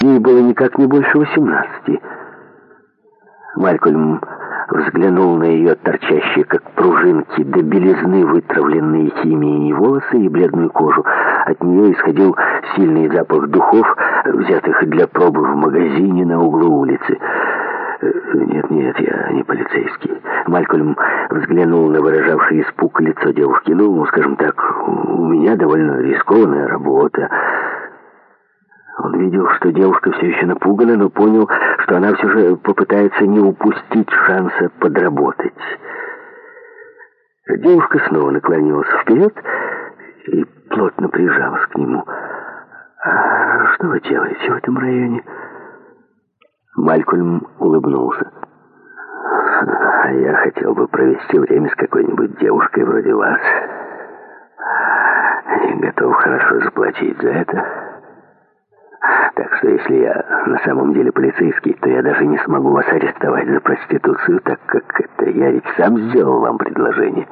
Ей было никак не больше 18. Малькольм взглянул на ее торчащие, как пружинки, до белизны вытравленные химией волосы и бледную кожу. От нее исходил сильный запах духов, взятых для пробы в магазине на углу улицы. «Нет, я не полицейский». Малькольм взглянул на выражавшее испуг лицо девушки. «Ну, скажем так, у меня довольно рискованная работа». Он видел, что девушка все еще напугана, но понял, что она все же попытается не упустить шанса подработать. Девушка снова наклонилась вперед и плотно прижалась к нему. «А что вы делаете в этом районе?» Малькольм улыбнулся. «А я хотел бы провести время с какой-нибудь девушкой вроде вас. И готов хорошо заплатить за это. Так что если я на самом деле полицейский, то я даже не смогу вас арестовать за проституцию, так как это я ведь сам сделал вам предложение».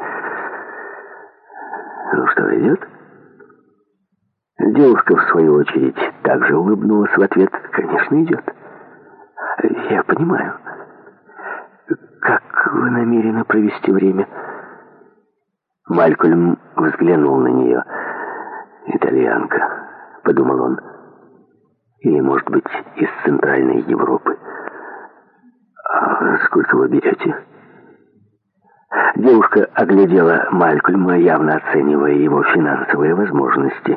«Ну что, идет?» Девушка, в свою очередь, также улыбнулась в ответ. «Конечно, идет. Я понимаю. Как вы намерены провести время?» Малькольм взглянул на нее. «Итальянка», — подумал он. «Или, может быть, из Центральной Европы. А сколько вы берете?» Девушка оглядела Малькольма, явно оценивая его финансовые возможности.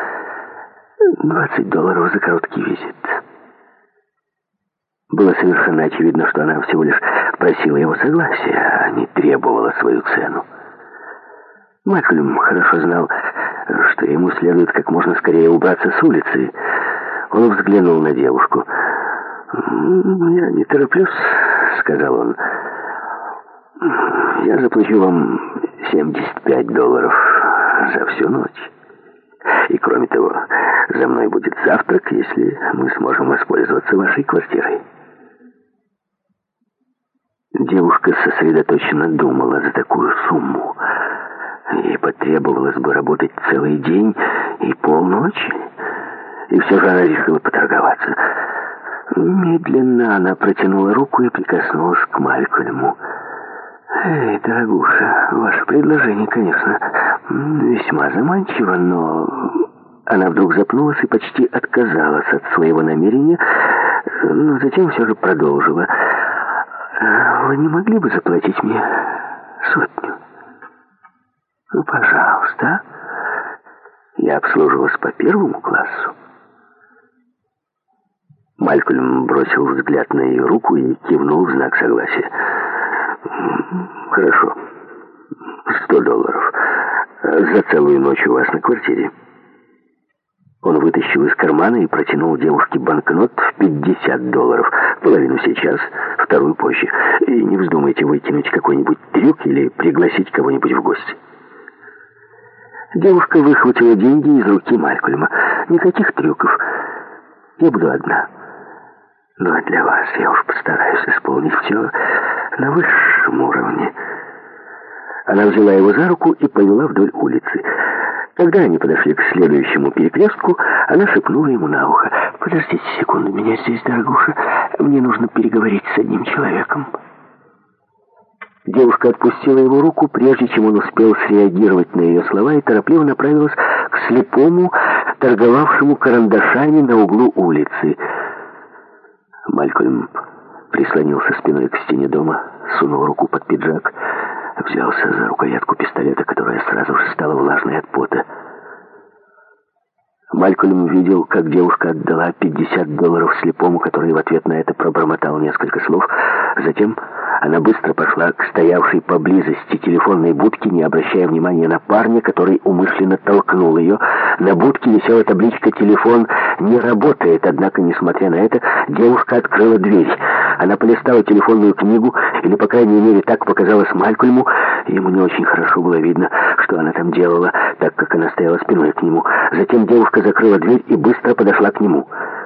$20 за короткий визит. Было совершенно очевидно, что она всего лишь просила его согласия, а не требовала свою цену. Малькольм хорошо знал, что ему следует как можно скорее убраться с улицы. Он взглянул на девушку. «Я не тороплюсь», — сказал он. «Я заплачу вам $75 за всю ночь. И кроме того, за мной будет завтрак, если мы сможем воспользоваться вашей квартирой». Девушка сосредоточенно думала. За такую сумму ей потребовалось бы работать целый день и полночи. И все же она решила поторговаться. Медленно она протянула руку и прикоснулась к Малькольму. «Эй, дорогуша, ваше предложение, конечно, весьма заманчиво, но...» Она вдруг запнулась и почти отказалась от своего намерения, но затем все же продолжила. «Вы не могли бы заплатить мне 100? Ну, пожалуйста, а? Я обслуживалась по первому классу». Малькольм бросил взгляд на ее руку и кивнул в знак согласия. «Хорошо. $100. За целую ночь у вас на квартире». Он вытащил из кармана и протянул девушке банкнот в $50. Половину сейчас, вторую позже. И не вздумайте выкинуть какой-нибудь трюк или пригласить кого-нибудь в гости. Девушка выхватила деньги из руки Малькольма. «Никаких трюков. Я буду одна. Но для вас я уж постараюсь исполнить все на высшем уровне». Она взяла его за руку и повела вдоль улицы. Когда они подошли к следующему перекрестку, она шепнула ему на ухо: «Подождите секунду, меня здесь, дорогуша. Мне нужно переговорить с одним человеком». Девушка отпустила его руку, прежде чем он успел среагировать на ее слова, и торопливо направилась к слепому, торговавшему карандашами на углу улицы. Малькольм прислонился спиной к стене дома, сунул руку под пиджак, взялся за рукоятку пистолета, которая сразу же стала влажной от пота. Малькольм видел, как девушка отдала $50 слепому, который в ответ на это пробормотал несколько слов. Затем она быстро пошла к стоявшей поблизости телефонной будке, не обращая внимания на парня, который умышленно толкнул ее. На будке висела табличка «Телефон не работает», однако, несмотря на это, девушка открыла дверь. Она полистала телефонную книгу, или, по крайней мере, так показалось Малькольму. Ему не очень хорошо было видно, что она там делала, так как она стояла спиной к нему. Затем девушка закрыла дверь и быстро подошла к нему.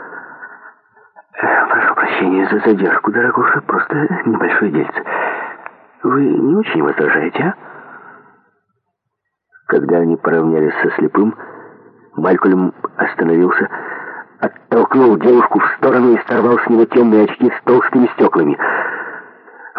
«Прошу прощения за задержку, дорогуша, просто небольшое дельце. Вы не очень возражаете, а?» Когда они поравнялись со слепым, Малькольм остановился, оттолкнул оттолкнул девушку в сторону и сорвал с него темные очки с толстыми стеклами.